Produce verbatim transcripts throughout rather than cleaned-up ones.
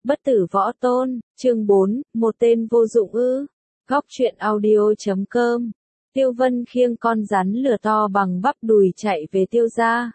Bất tử võ tôn, chương bốn, một tên vô dụng ư. Góc truyện audio.com. Tiêu Vân khiêng con rắn lửa to bằng bắp đùi chạy về Tiêu gia.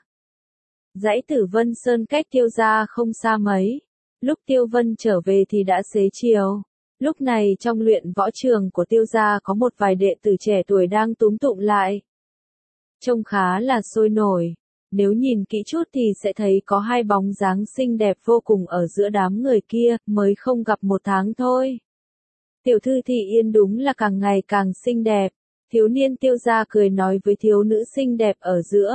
Dãy Tử Vân Sơn cách Tiêu gia không xa mấy. Lúc Tiêu Vân trở về thì đã xế chiều. Lúc này trong luyện võ trường của Tiêu gia có một vài đệ tử trẻ tuổi đang túm tụm lại. Trông khá là sôi nổi. Nếu nhìn kỹ chút thì sẽ thấy có hai bóng dáng xinh đẹp vô cùng ở giữa đám người kia, mới không gặp một tháng thôi. Tiểu thư Thị Yên đúng là càng ngày càng xinh đẹp. Thiếu niên Tiêu gia cười nói với thiếu nữ xinh đẹp ở giữa.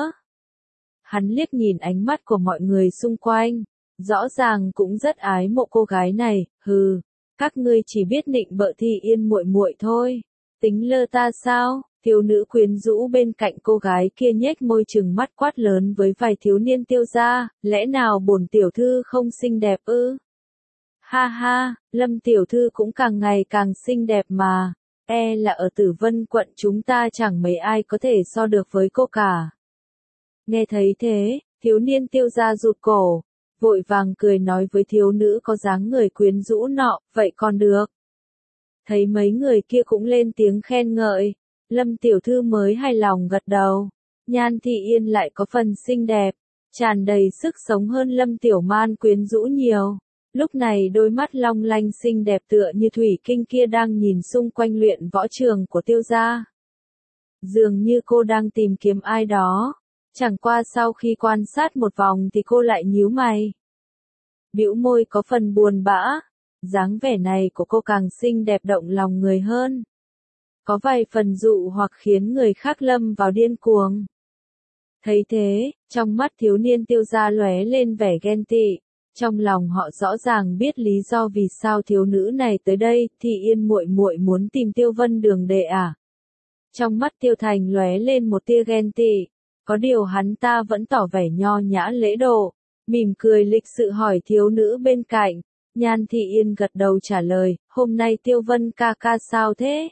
Hắn liếc nhìn ánh mắt của mọi người xung quanh, rõ ràng cũng rất ái mộ cô gái này. Hừ, các ngươi chỉ biết nịnh bợ Thị Yên muội muội thôi, tính lơ ta sao? Thiếu nữ quyến rũ bên cạnh cô gái kia nhếch môi trừng mắt quát lớn với vài thiếu niên Tiêu gia, lẽ nào bổn tiểu thư không xinh đẹp ư? Ha ha, Lâm tiểu thư cũng càng ngày càng xinh đẹp mà, e là ở Tử Vân quận chúng ta chẳng mấy ai có thể so được với cô cả. Nghe thấy thế, thiếu niên Tiêu gia rụt cổ, vội vàng cười nói với thiếu nữ có dáng người quyến rũ nọ, vậy còn được. Thấy mấy người kia cũng lên tiếng khen ngợi. Lâm tiểu thư mới hài lòng gật đầu. Nhan Thị Yên lại có phần xinh đẹp, tràn đầy sức sống hơn Lâm tiểu man quyến rũ nhiều. Lúc này đôi mắt long lanh xinh đẹp tựa như thủy kinh kia đang nhìn xung quanh luyện võ trường của Tiêu gia. Dường như cô đang tìm kiếm ai đó. Chẳng qua sau khi quan sát một vòng thì cô lại nhíu mày. Bĩu môi có phần buồn bã. Dáng vẻ này của cô càng xinh đẹp động lòng người hơn. Có vài phần dụ hoặc khiến người khác lâm vào điên cuồng. Thấy thế, trong mắt thiếu niên Tiêu gia lóe lên vẻ ghen tị. Trong lòng họ rõ ràng biết lý do vì sao thiếu nữ này tới đây, Thị Yên muội muội muốn tìm Tiêu Vân Đường đệ à? Trong mắt Tiêu Thành lóe lên một tia ghen tị, có điều hắn ta vẫn tỏ vẻ nho nhã lễ độ, mỉm cười lịch sự hỏi thiếu nữ bên cạnh. Nhan Thị Yên gật đầu trả lời, hôm nay Tiêu Vân ca ca sao thế?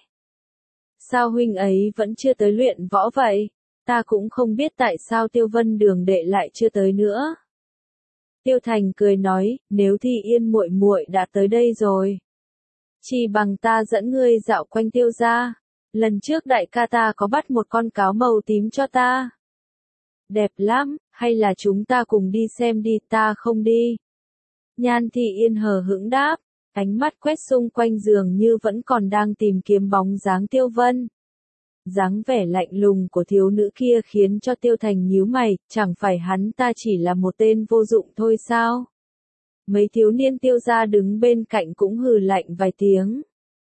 Sao huynh ấy vẫn chưa tới luyện võ vậy? Ta cũng không biết tại sao Tiêu Vân Đường đệ lại chưa tới nữa. Tiêu Thành cười nói, nếu Thị Yên muội muội đã tới đây rồi, chỉ bằng ta dẫn ngươi dạo quanh Tiêu gia. Lần trước đại ca ta có bắt một con cáo màu tím cho ta. Đẹp lắm, hay là chúng ta cùng đi xem đi, ta không đi. Nhan Thị Yên hờ hững đáp, ánh mắt quét xung quanh dường như vẫn còn đang tìm kiếm bóng dáng Tiêu Vân. Dáng vẻ lạnh lùng của thiếu nữ kia khiến cho Tiêu Thành nhíu mày, chẳng phải hắn ta chỉ là một tên vô dụng thôi sao? Mấy thiếu niên Tiêu gia đứng bên cạnh cũng hừ lạnh vài tiếng.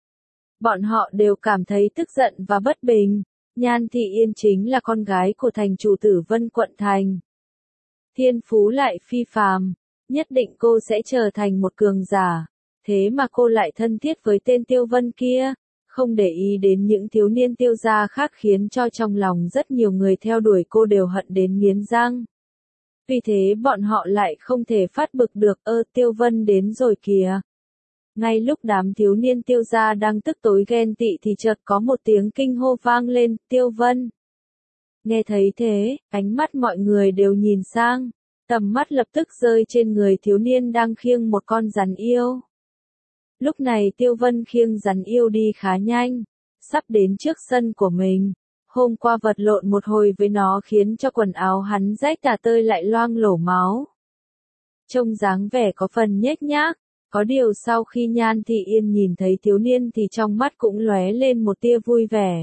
Bọn họ đều cảm thấy tức giận và bất bình. Nhan Thị Yên chính là con gái của thành chủ Tử Vân quận thành. Thiên phú lại phi phàm, nhất định cô sẽ trở thành một cường giả. Thế mà cô lại thân thiết với tên Tiêu Vân kia, không để ý đến những thiếu niên Tiêu gia khác khiến cho trong lòng rất nhiều người theo đuổi cô đều hận đến nghiến răng. Vì thế bọn họ lại không thể phát bực được, ơ Tiêu Vân đến rồi kìa. Ngay lúc đám thiếu niên Tiêu gia đang tức tối ghen tị thì chợt có một tiếng kinh hô vang lên, Tiêu Vân. Nghe thấy thế, ánh mắt mọi người đều nhìn sang, tầm mắt lập tức rơi trên người thiếu niên đang khiêng một con rắn yêu. Lúc này Tiêu Vân khiêng rắn yêu đi khá nhanh, sắp đến trước sân của mình. Hôm qua vật lộn một hồi với nó khiến cho quần áo hắn rách tả tơi lại loang lổ máu. Trông dáng vẻ có phần nhếch nhác, có điều sau khi Nhan Thị Yên nhìn thấy thiếu niên thì trong mắt cũng lóe lên một tia vui vẻ.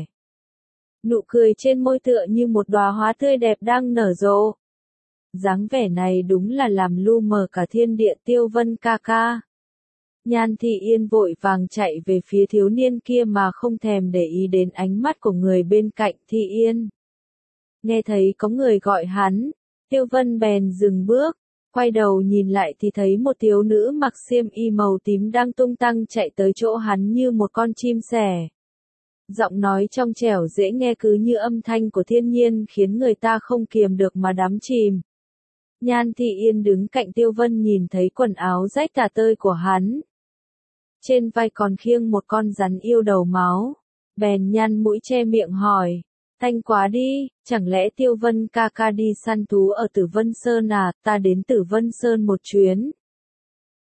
Nụ cười trên môi tựa như một đóa hoa tươi đẹp đang nở rộ. Dáng vẻ này đúng là làm lu mờ cả thiên địa. Tiêu Vân ca ca. Nhan Thị Yên vội vàng chạy về phía thiếu niên kia mà không thèm để ý đến ánh mắt của người bên cạnh. Thị Yên. Nghe thấy có người gọi hắn, Tiêu Vân bèn dừng bước, quay đầu nhìn lại thì thấy một thiếu nữ mặc xiêm y màu tím đang tung tăng chạy tới chỗ hắn như một con chim sẻ. Giọng nói trong trẻo dễ nghe cứ như âm thanh của thiên nhiên khiến người ta không kiềm được mà đắm chìm. Nhan Thị Yên đứng cạnh Tiêu Vân nhìn thấy quần áo rách tả tơi của hắn. Trên vai còn khiêng một con rắn yêu đầu máu. Bèn nhăn mũi che miệng hỏi. Thanh quá đi, chẳng lẽ Tiêu Vân ca ca đi săn thú ở Tử Vân Sơn à, ta đến Tử Vân Sơn một chuyến.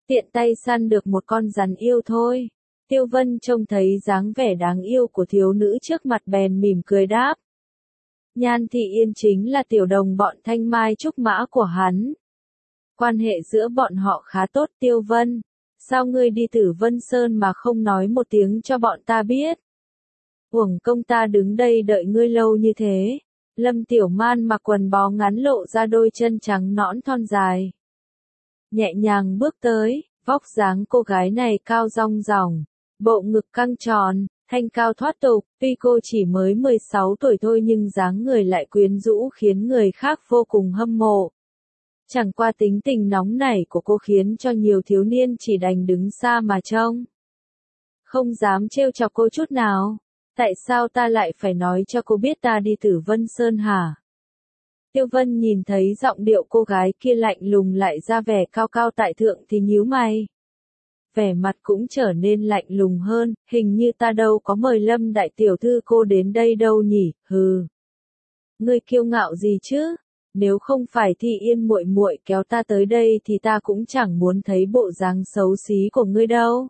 Tiện tay săn được một con rắn yêu thôi. Tiêu Vân trông thấy dáng vẻ đáng yêu của thiếu nữ trước mặt bèn mỉm cười đáp. Nhan Thị Yên chính là tiểu đồng bọn thanh mai trúc mã của hắn. Quan hệ giữa bọn họ khá tốt. Tiêu Vân, sao ngươi đi Tử Vân Sơn mà không nói một tiếng cho bọn ta biết? Uổng công ta đứng đây đợi ngươi lâu như thế. Lâm Tiểu Man mặc quần bó ngắn lộ ra đôi chân trắng nõn thon dài. Nhẹ nhàng bước tới, vóc dáng cô gái này cao rong ròng, bộ ngực căng tròn, thanh cao thoát tục. Tuy cô chỉ mới mười sáu tuổi thôi nhưng dáng người lại quyến rũ khiến người khác vô cùng hâm mộ. Chẳng qua tính tình nóng nảy của cô khiến cho nhiều thiếu niên chỉ đành đứng xa mà trông. Không dám trêu chọc cô chút nào. Tại sao ta lại phải nói cho cô biết ta đi Tử Vân Sơn hả? Tiêu Vân nhìn thấy giọng điệu cô gái kia lạnh lùng lại ra vẻ cao cao tại thượng thì nhíu mày. Vẻ mặt cũng trở nên lạnh lùng hơn, hình như ta đâu có mời Lâm đại tiểu thư cô đến đây đâu nhỉ, hừ. Ngươi kiêu ngạo gì chứ? Nếu không phải Thị Yên muội muội kéo ta tới đây thì ta cũng chẳng muốn thấy bộ dáng xấu xí của ngươi đâu.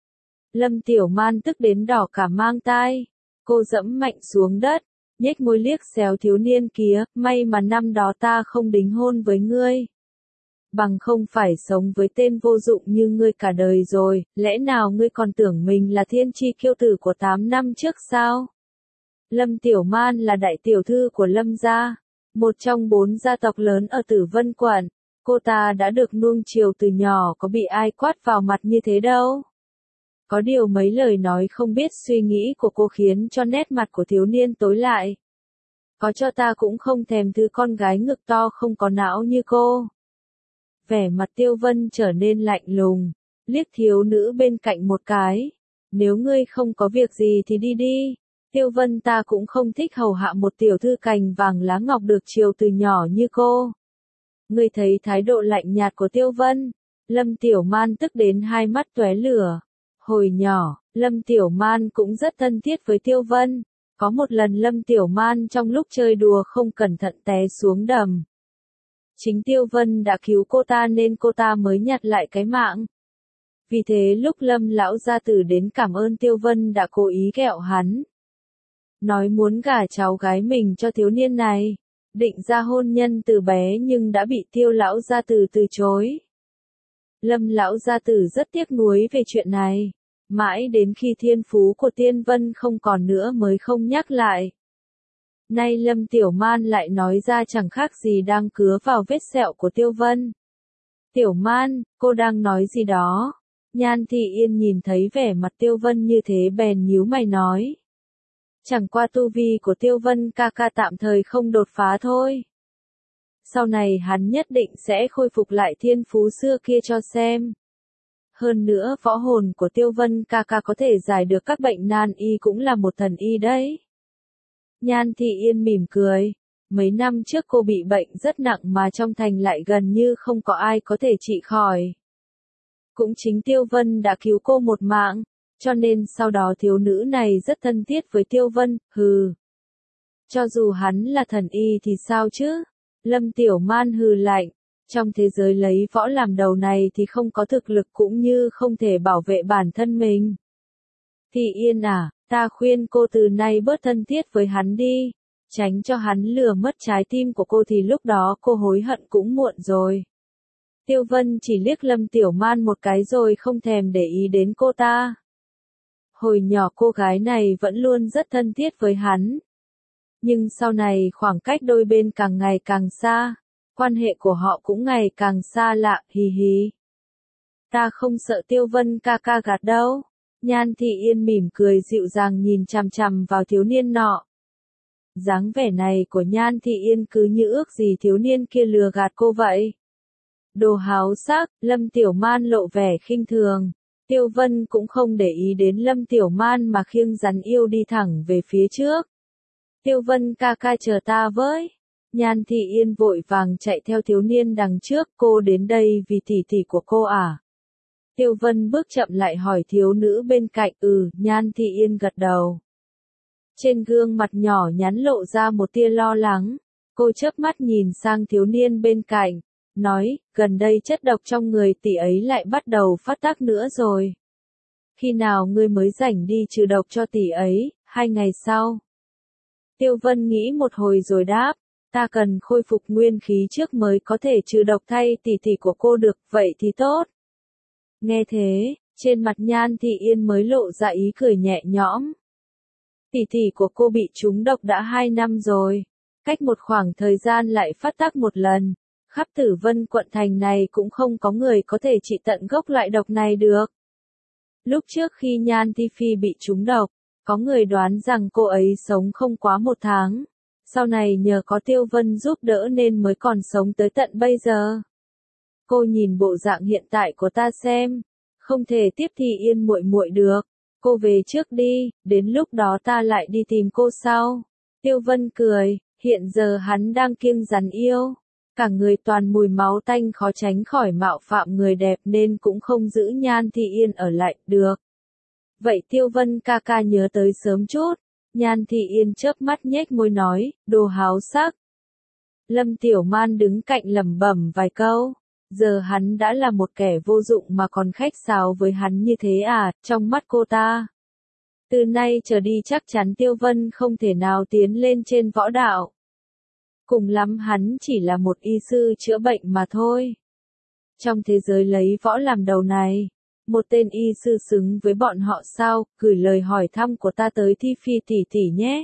Lâm Tiểu Man tức đến đỏ cả mang tai. Cô dẫm mạnh xuống đất, nhếch môi liếc xéo thiếu niên kia, may mà năm đó ta không đính hôn với ngươi. Bằng không phải sống với tên vô dụng như ngươi cả đời rồi, lẽ nào ngươi còn tưởng mình là thiên chi kiêu tử của tám năm trước sao? Lâm Tiểu Man là đại tiểu thư của Lâm gia, một trong bốn gia tộc lớn ở Tử Vân quận. Cô ta đã được nuông chiều từ nhỏ, có bị ai quát vào mặt như thế đâu. Có điều mấy lời nói không biết suy nghĩ của cô khiến cho nét mặt của thiếu niên tối lại. Có cho ta cũng không thèm thứ con gái ngực to không có não như cô. Vẻ mặt Tiêu Vân trở nên lạnh lùng, liếc thiếu nữ bên cạnh một cái. Nếu ngươi không có việc gì thì đi đi. Tiêu Vân ta cũng không thích hầu hạ một tiểu thư cành vàng lá ngọc được chiều từ nhỏ như cô. Ngươi thấy thái độ lạnh nhạt của Tiêu Vân. Lâm Tiểu Man tức đến hai mắt tóe lửa. Hồi nhỏ, Lâm Tiểu Man cũng rất thân thiết với Tiêu Vân. Có một lần Lâm Tiểu Man trong lúc chơi đùa không cẩn thận té xuống đầm. Chính Tiêu Vân đã cứu cô ta nên cô ta mới nhặt lại cái mạng. Vì thế lúc Lâm lão gia tử đến cảm ơn Tiêu Vân đã cố ý ghẹo hắn. Nói muốn gả cháu gái mình cho thiếu niên này. Định ra hôn nhân từ bé nhưng đã bị Tiêu lão gia tử từ chối. Lâm lão gia tử rất tiếc nuối về chuyện này. Mãi đến khi thiên phú của Tiên Vân không còn nữa mới không nhắc lại. Nay Lâm Tiểu Man lại nói ra chẳng khác gì đang cứa vào vết sẹo của Tiêu Vân. Tiểu Man, cô đang nói gì đó? Nhan Thị Yên nhìn thấy vẻ mặt Tiêu Vân như thế bèn nhíu mày nói. Chẳng qua tu vi của Tiêu Vân ca ca tạm thời không đột phá thôi. Sau này hắn nhất định sẽ khôi phục lại thiên phú xưa kia cho xem. Hơn nữa võ hồn của Tiêu Vân ca ca có thể giải được các bệnh nan y cũng là một thần y đấy. Nhan Thị Yên mỉm cười. Mấy năm trước cô bị bệnh rất nặng mà trong thành lại gần như không có ai có thể trị khỏi. Cũng chính Tiêu Vân đã cứu cô một mạng, cho nên sau đó thiếu nữ này rất thân thiết với Tiêu Vân, hừ. Cho dù hắn là thần y thì sao chứ? Lâm Tiểu Man hừ lạnh. Trong thế giới lấy võ làm đầu này thì không có thực lực cũng như không thể bảo vệ bản thân mình. Thị Yên à, ta khuyên cô từ nay bớt thân thiết với hắn đi. Tránh cho hắn lừa mất trái tim của cô thì lúc đó cô hối hận cũng muộn rồi. Tiêu Vân chỉ liếc Lâm Tiểu Man một cái rồi không thèm để ý đến cô ta. Hồi nhỏ cô gái này vẫn luôn rất thân thiết với hắn. Nhưng sau này khoảng cách đôi bên càng ngày càng xa. Quan hệ của họ cũng ngày càng xa lạ, hì hì. Ta không sợ Tiêu Vân ca ca gạt đâu. Nhan Thị Yên mỉm cười dịu dàng nhìn chằm chằm vào thiếu niên nọ. Dáng vẻ này của Nhan Thị Yên cứ như ước gì thiếu niên kia lừa gạt cô vậy. Đồ háo sắc, Lâm Tiểu Man lộ vẻ khinh thường. Tiêu Vân cũng không để ý đến Lâm Tiểu Man mà khiêng rắn yêu đi thẳng về phía trước. Tiêu Vân ca ca chờ ta với. Nhan Thị Yên vội vàng chạy theo thiếu niên đằng trước, cô đến đây vì tỷ tỷ của cô à? Tiêu Vân bước chậm lại hỏi thiếu nữ bên cạnh, ừ, Nhan Thị Yên gật đầu. Trên gương mặt nhỏ nhắn lộ ra một tia lo lắng, cô chớp mắt nhìn sang thiếu niên bên cạnh, nói, gần đây chất độc trong người tỷ ấy lại bắt đầu phát tác nữa rồi. Khi nào ngươi mới rảnh đi trừ độc cho tỷ ấy? Hai ngày sau. Tiêu Vân nghĩ một hồi rồi đáp, ta cần khôi phục nguyên khí trước mới có thể trừ độc thay tỷ tỷ của cô được, vậy thì tốt. Nghe thế, trên mặt Nhan Thị Yên mới lộ ra ý cười nhẹ nhõm. Tỷ tỷ của cô bị trúng độc đã hai năm rồi, cách một khoảng thời gian lại phát tác một lần, khắp Tử Vân quận thành này cũng không có người có thể trị tận gốc loại độc này được. Lúc trước khi Nhan Thi Phi bị trúng độc, có người đoán rằng cô ấy sống không quá một tháng, sau này nhờ có Tiêu Vân giúp đỡ nên mới còn sống tới tận bây giờ. Cô nhìn bộ dạng hiện tại của ta xem, không thể tiếp Thị Yên muội muội được, cô về trước đi, đến lúc đó ta lại đi tìm cô sau. Tiêu Vân cười, hiện giờ hắn đang kiêng rắn yêu, cả người toàn mùi máu tanh khó tránh khỏi mạo phạm người đẹp nên cũng không giữ Nhan Thị Yên ở lại được. Vậy Tiêu Vân ca ca nhớ tới sớm chút. Nhan Thị Yên chớp mắt nhếch môi nói, đồ háo sắc. Lâm Tiểu Man đứng cạnh lẩm bẩm vài câu, giờ hắn đã là một kẻ vô dụng mà còn khách sáo với hắn như thế à, trong mắt cô ta. Từ nay trở đi chắc chắn Tiêu Vân không thể nào tiến lên trên võ đạo. Cùng lắm hắn chỉ là một y sư chữa bệnh mà thôi. Trong thế giới lấy võ làm đầu này, một tên y sư xứng với bọn họ sao, gửi lời hỏi thăm của ta tới Thi Phi tỷ tỷ nhé.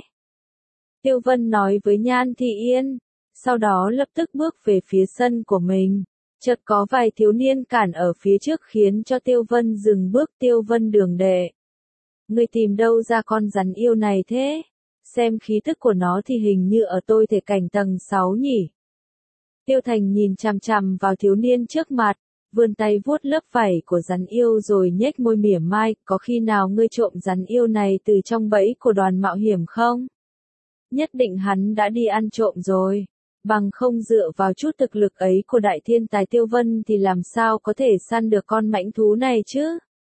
Tiêu Vân nói với Nhan Thị Yên, sau đó lập tức bước về phía sân của mình. Chợt có vài thiếu niên cản ở phía trước khiến cho Tiêu Vân dừng bước. Tiêu Vân đường đệ, ngươi tìm đâu ra con rắn yêu này thế? Xem khí tức của nó thì hình như ở tôi thể cảnh tầng sáu nhỉ. Tiêu Thành nhìn chằm chằm vào thiếu niên trước mặt, vươn tay vuốt lớp vảy của rắn yêu rồi nhếch môi mỉa mai, có khi nào ngươi trộm rắn yêu này từ trong bẫy của đoàn mạo hiểm không? Nhất định hắn đã đi ăn trộm rồi, bằng không dựa vào chút thực lực ấy của đại thiên tài Tiêu Vân thì làm sao có thể săn được con mãnh thú này chứ?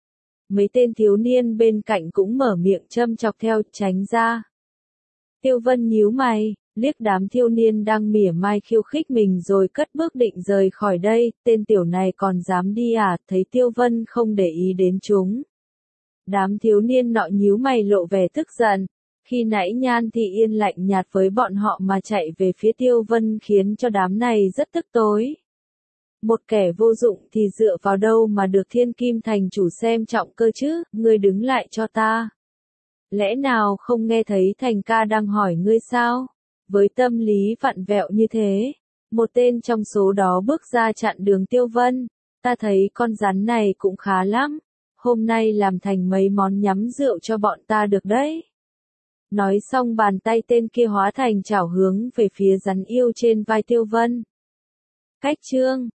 Mấy tên thiếu niên bên cạnh cũng mở miệng châm chọc theo, tránh ra. Tiêu Vân nhíu mày, liếc đám thiếu niên đang mỉa mai khiêu khích mình rồi cất bước định rời khỏi đây, tên tiểu này còn dám đi à, thấy Tiêu Vân không để ý đến chúng. Đám thiếu niên nọ nhíu mày lộ vẻ tức giận, khi nãy Nhan Thị Yên lạnh nhạt với bọn họ mà chạy về phía Tiêu Vân khiến cho đám này rất tức tối. Một kẻ vô dụng thì dựa vào đâu mà được Thiên Kim thành chủ xem trọng cơ chứ, ngươi đứng lại cho ta. Lẽ nào không nghe thấy Thành ca đang hỏi ngươi sao? Với tâm lý vặn vẹo như thế, một tên trong số đó bước ra chặn đường Tiêu Vân, ta thấy con rắn này cũng khá lắm, hôm nay làm thành mấy món nhắm rượu cho bọn ta được đấy. Nói xong bàn tay tên kia hóa thành chảo hướng về phía rắn yêu trên vai Tiêu Vân. Cách chương